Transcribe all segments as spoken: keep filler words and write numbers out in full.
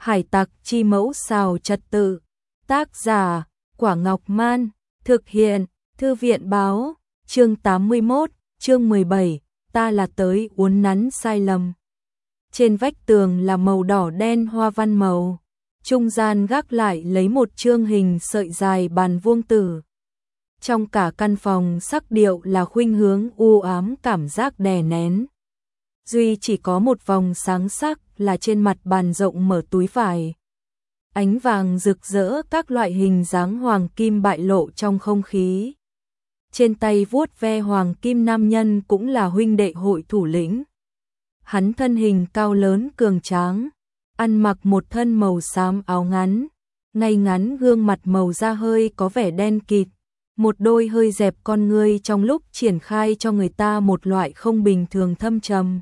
Hải tặc chi mẫu xào trật tự. Tác giả, Quả Ngọc Man. Thực hiện, Thư viện báo. Chương tám mươi mốt, chương mười bảy, ta là tới uốn nắn sai lầm. Trên vách tường là màu đỏ đen hoa văn màu. Trung gian gác lại lấy một chương hình sợi dài bàn vuông tử. Trong cả căn phòng sắc điệu là khuynh hướng u ám cảm giác đè nén. Duy chỉ có một vòng sáng sắc là trên mặt bàn rộng mở túi vải. Ánh vàng rực rỡ các loại hình dáng hoàng kim bại lộ trong không khí. Trên tay vuốt ve hoàng kim nam nhân cũng là huynh đệ hội thủ lĩnh. Hắn thân hình cao lớn cường tráng, ăn mặc một thân màu xám áo ngắn, ngay ngắn gương mặt màu da hơi có vẻ đen kịt, một đôi hơi dẹp con ngươi trong lúc triển khai cho người ta một loại không bình thường thâm trầm.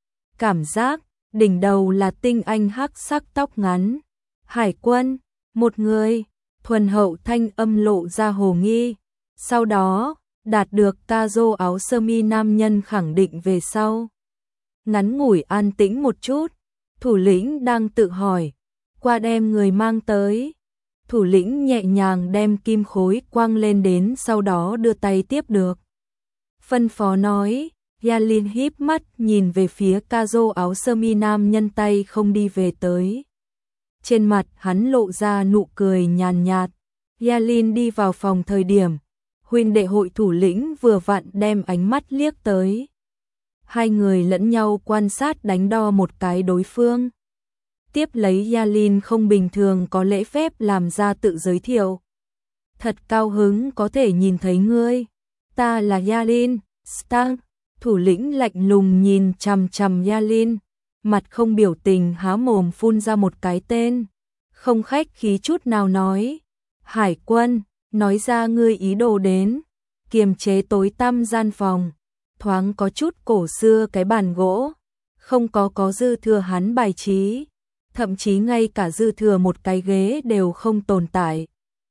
Cảm giác, đỉnh đầu là tinh anh hắc sắc tóc ngắn. Hải quân, một người, thuần hậu thanh âm lộ ra hồ nghi. Sau đó, đạt được ca rô áo sơ mi nam nhân khẳng định về sau. Ngắn ngủi an tĩnh một chút, thủ lĩnh đang tự hỏi, qua đem người mang tới. Thủ lĩnh nhẹ nhàng đem kim khối quăng lên đến sau đó đưa tay tiếp được. Phân phó nói, Yalin híp mắt nhìn về phía ca rô áo sơ mi nam nhân tay không đi về tới. Trên mặt hắn lộ ra nụ cười nhàn nhạt. Yalin đi vào phòng thời điểm, huynh đệ hội thủ lĩnh vừa vặn đem ánh mắt liếc tới. Hai người lẫn nhau quan sát đánh đo một cái đối phương. Tiếp lấy Yalin không bình thường có lễ phép làm ra tự giới thiệu. Thật cao hứng có thể nhìn thấy ngươi. Ta là Yalin, Stang. Thủ lĩnh lạnh lùng nhìn chằm chằm Yalin, mặt không biểu tình há mồm phun ra một cái tên. Không khách khí chút nào nói. Hải quân, nói ra ngươi ý đồ đến. Kiềm chế tối tăm gian phòng. Thoáng có chút cổ xưa cái bàn gỗ. Không có có dư thừa hắn bài trí. Thậm chí ngay cả dư thừa một cái ghế đều không tồn tại.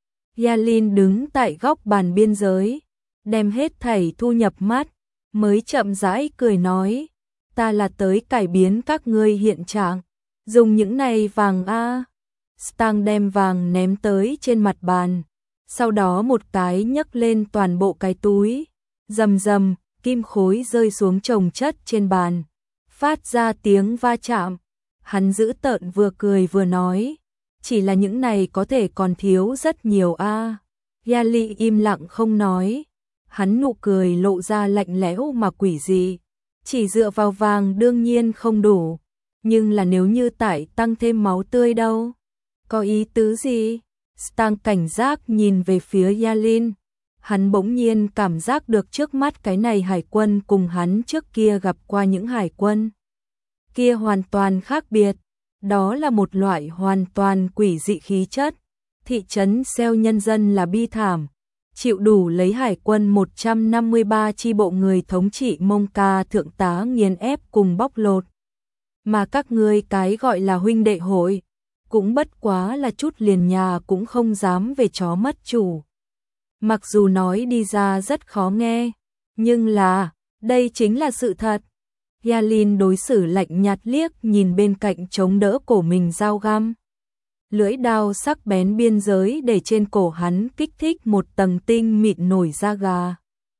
Yalin đứng tại góc bàn biên giới, đem hết thảy thu nhập mắt, mới chậm rãi cười nói, ta là tới cải biến các ngươi hiện trạng, dùng những này vàng a. Stang đem vàng ném tới trên mặt bàn, sau đó một cái nhấc lên toàn bộ cái túi, rầm rầm, kim khối rơi xuống chồng chất trên bàn, phát ra tiếng va chạm. Hắn giữ tợn vừa cười vừa nói, chỉ là những này có thể còn thiếu rất nhiều a. À. Yali im lặng không nói, hắn nụ cười lộ ra lạnh lẽo mà quỷ dị, chỉ dựa vào vàng đương nhiên không đủ, nhưng là nếu như tải tăng thêm máu tươi đâu, có ý tứ gì? Stang cảnh giác nhìn về phía Yalin, hắn bỗng nhiên cảm giác được trước mắt cái này hải quân cùng hắn trước kia gặp qua những hải quân kia hoàn toàn khác biệt, đó là một loại hoàn toàn quỷ dị khí chất. Thị trấn Seo nhân dân là bi thảm, chịu đủ lấy hải quân một trăm năm mươi ba chi bộ người thống trị Mông Ca thượng tá nghiền ép cùng bóc lột. Mà các ngươi cái gọi là huynh đệ hội, cũng bất quá là chút liền nhà cũng không dám về chó mất chủ. Mặc dù nói đi ra rất khó nghe, nhưng là, đây chính là sự thật. Yalin đối xử lạnh nhạt liếc nhìn bên cạnh chống đỡ cổ mình dao găm. Lưỡi đao sắc bén biên giới để trên cổ hắn kích thích một tầng tinh mịn nổi da gà.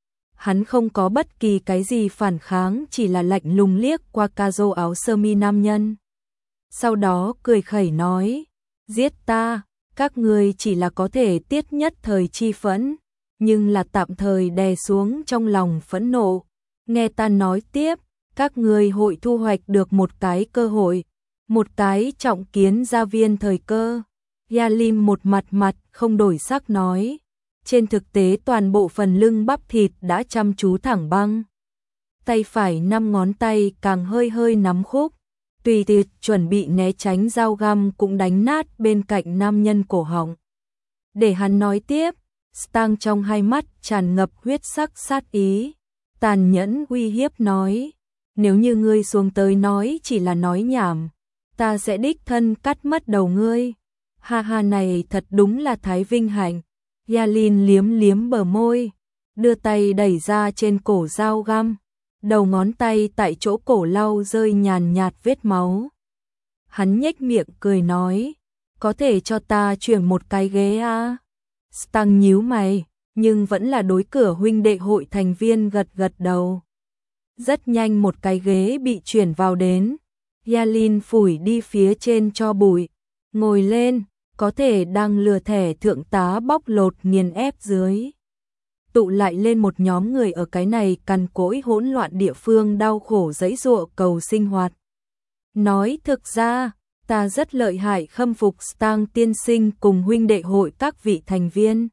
Hắn không có bất kỳ cái gì phản kháng, chỉ là lạnh lùng liếc qua ca rô áo sơ mi nam nhân. Sau đó cười khẩy nói, giết ta, các ngươi chỉ là có thể tiết nhất thời chi phẫn, nhưng là tạm thời đè xuống trong lòng phẫn nộ. Nghe ta nói tiếp, các ngươi hội thu hoạch được một cái cơ hội, một cái trọng kiến gia viên thời cơ. Yalim một mặt mặt không đổi sắc nói, trên thực tế toàn bộ phần lưng bắp thịt đã chăm chú thẳng băng. Tay phải năm ngón tay càng hơi hơi nắm khúc, tùy tiệc chuẩn bị né tránh dao găm cũng đánh nát bên cạnh nam nhân cổ họng. Để hắn nói tiếp, Stang trong hai mắt tràn ngập huyết sắc sát ý, tàn nhẫn uy hiếp nói, nếu như ngươi xuống tới nói chỉ là nói nhảm, ta sẽ đích thân cắt mất đầu ngươi. Ha ha, này thật đúng là thái vinh hạnh. Yalin liếm liếm bờ môi, đưa tay đẩy ra trên cổ dao găm, đầu ngón tay tại chỗ cổ lau rơi nhàn nhạt vết máu. Hắn nhếch miệng cười nói, có thể cho ta chuyển một cái ghế à? Stang nhíu mày, nhưng vẫn là đối cửa huynh đệ hội thành viên gật gật đầu. Rất nhanh một cái ghế bị chuyển vào đến. Yalin phủi đi phía trên cho bụi, ngồi lên, có thể đang lừa thẻ thượng tá bóc lột nghiền ép dưới. Tụ lại lên một nhóm người ở cái này cằn cỗi hỗn loạn địa phương đau khổ giãy giụa cầu sinh hoạt. Nói thực ra, ta rất lợi hại khâm phục Stang tiên sinh cùng huynh đệ hội các vị thành viên.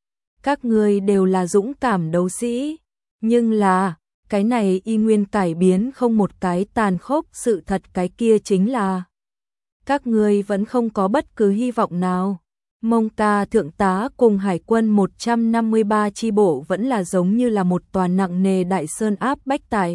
Các người đều là dũng cảm đấu sĩ, nhưng là, cái này y nguyên cải biến không một cái tàn khốc sự thật, cái kia chính là các người vẫn không có bất cứ hy vọng nào. Mông Ca thượng tá cùng hải quân một trăm năm mươi ba chi bộ vẫn là giống như là một tòa nặng nề đại sơn áp bách tại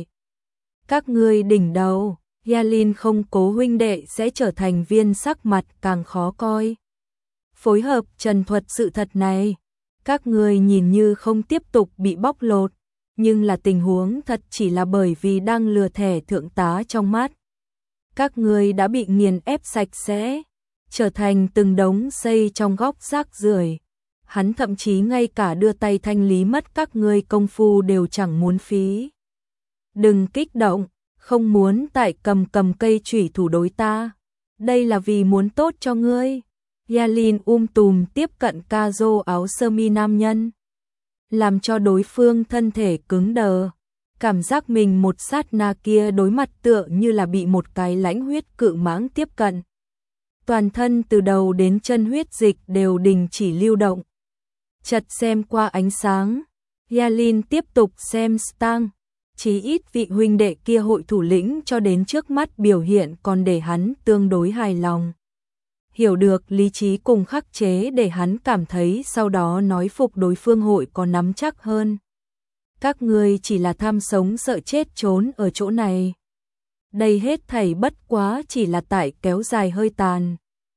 các người đỉnh đầu. Yalin không cố huynh đệ sẽ trở thành viên, sắc mặt càng khó coi. Phối hợp trần thuật sự thật này, các người nhìn như không tiếp tục bị bóc lột, nhưng là tình huống thật chỉ là bởi vì đang lừa thẻ thượng tá trong mắt. Các người đã bị nghiền ép sạch sẽ, trở thành từng đống xây trong góc rác rưởi. Hắn thậm chí ngay cả đưa tay thanh lý mất các ngươi công phu đều chẳng muốn phí. Đừng kích động, không muốn tại cầm cầm cây chủy thủ đối ta. Đây là vì muốn tốt cho ngươi. Yalin um tùm tiếp cận ca rô áo sơ mi nam nhân, làm cho đối phương thân thể cứng đờ. Cảm giác mình một sát na kia đối mặt tựa như là bị một cái lãnh huyết cự mãng tiếp cận. Toàn thân từ đầu đến chân huyết dịch đều đình chỉ lưu động. Chật xem qua ánh sáng, Yalin tiếp tục xem Stang. Chí ít vị huynh đệ kia hội thủ lĩnh cho đến trước mắt biểu hiện còn để hắn tương đối hài lòng. Hiểu được lý trí cùng khắc chế để hắn cảm thấy sau đó nói phục đối phương hội có nắm chắc hơn. Các ngươi chỉ là tham sống sợ chết trốn ở chỗ này. Đây hết thảy bất quá chỉ là tại kéo dài hơi tàn.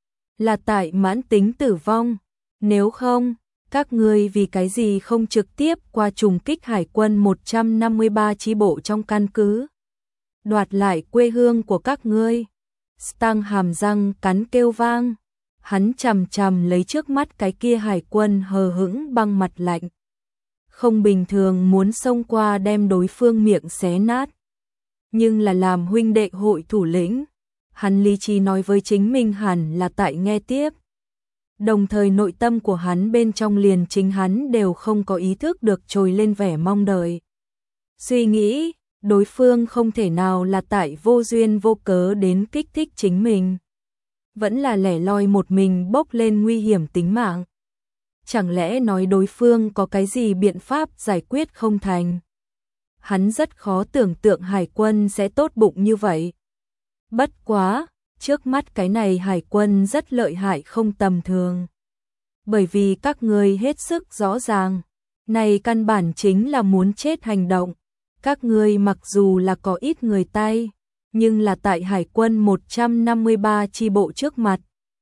Là tại mãn tính tử vong. Nếu không, các ngươi vì cái gì không trực tiếp qua trùng kích hải quân một trăm năm mươi ba chi bộ trong căn cứ, đoạt lại quê hương của các ngươi. Stang hàm răng cắn kêu vang. Hắn chằm chằm lấy trước mắt cái kia hải quân hờ hững băng mặt lạnh. Không bình thường muốn xông qua đem đối phương miệng xé nát. Nhưng là làm huynh đệ hội thủ lĩnh, hắn lý trí nói với chính mình hẳn là tại nghe tiếp. Đồng thời nội tâm của hắn bên trong liền chính hắn đều không có ý thức được trồi lên vẻ mong đợi. Suy nghĩ, đối phương không thể nào là tại vô duyên vô cớ đến kích thích chính mình. Vẫn là lẻ loi một mình bốc lên nguy hiểm tính mạng. Chẳng lẽ nói đối phương có cái gì biện pháp giải quyết không thành? Hắn rất khó tưởng tượng hải quân sẽ tốt bụng như vậy. Bất quá, trước mắt cái này hải quân rất lợi hại không tầm thường. Bởi vì các ngươi hết sức rõ ràng, này căn bản chính là muốn chết hành động. Các ngươi mặc dù là có ít người tay, nhưng là tại hải quân một trăm năm mươi ba chi bộ trước mặt,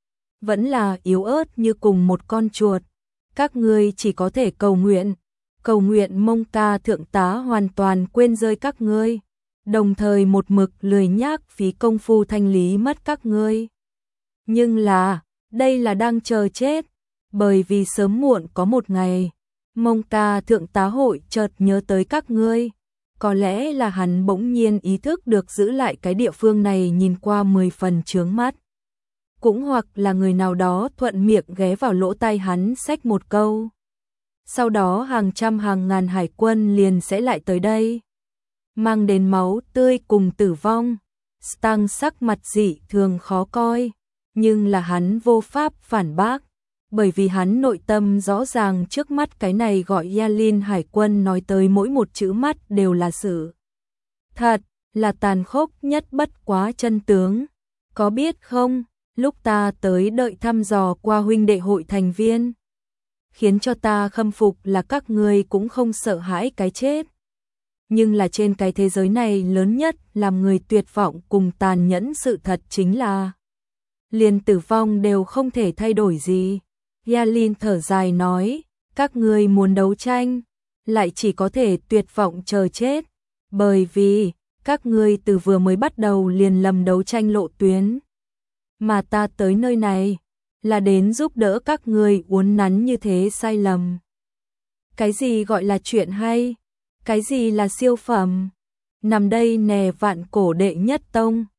vẫn là yếu ớt như cùng một con chuột. Các ngươi chỉ có thể cầu nguyện, cầu nguyện Mông Ca thượng tá hoàn toàn quên rơi các ngươi, đồng thời một mực lười nhác phí công phu thanh lý mất các ngươi. Nhưng là, đây là đang chờ chết, bởi vì sớm muộn có một ngày, Mông Ca thượng tá hội chợt nhớ tới các ngươi. Có lẽ là hắn bỗng nhiên ý thức được giữ lại cái địa phương này nhìn qua mười phần chướng mắt. Cũng hoặc là người nào đó thuận miệng ghé vào lỗ tai hắn xách một câu. Sau đó hàng trăm hàng ngàn hải quân liền sẽ lại tới đây, mang đến máu tươi cùng tử vong. Stang sắc mặt dị thường khó coi, nhưng là hắn vô pháp phản bác, bởi vì hắn nội tâm rõ ràng trước mắt cái này gọi Yalin hải quân nói tới mỗi một chữ mắt đều là sự thật, là tàn khốc nhất bất quá chân tướng. Có biết không, lúc ta tới đợi thăm dò qua huynh đệ hội thành viên, khiến cho ta khâm phục là các ngươi cũng không sợ hãi cái chết. Nhưng là trên cái thế giới này lớn nhất làm người tuyệt vọng cùng tàn nhẫn sự thật chính là liền tử vong đều không thể thay đổi gì. Yalin thở dài nói, các ngươi muốn đấu tranh, lại chỉ có thể tuyệt vọng chờ chết, bởi vì các ngươi từ vừa mới bắt đầu liền lầm đấu tranh lộ tuyến. mà ta tới nơi này là đến giúp đỡ các người uốn nắn như thế sai lầm. Cái gì gọi là chuyện hay? Cái gì là siêu phẩm? Nằm đây nè vạn cổ đệ nhất tông.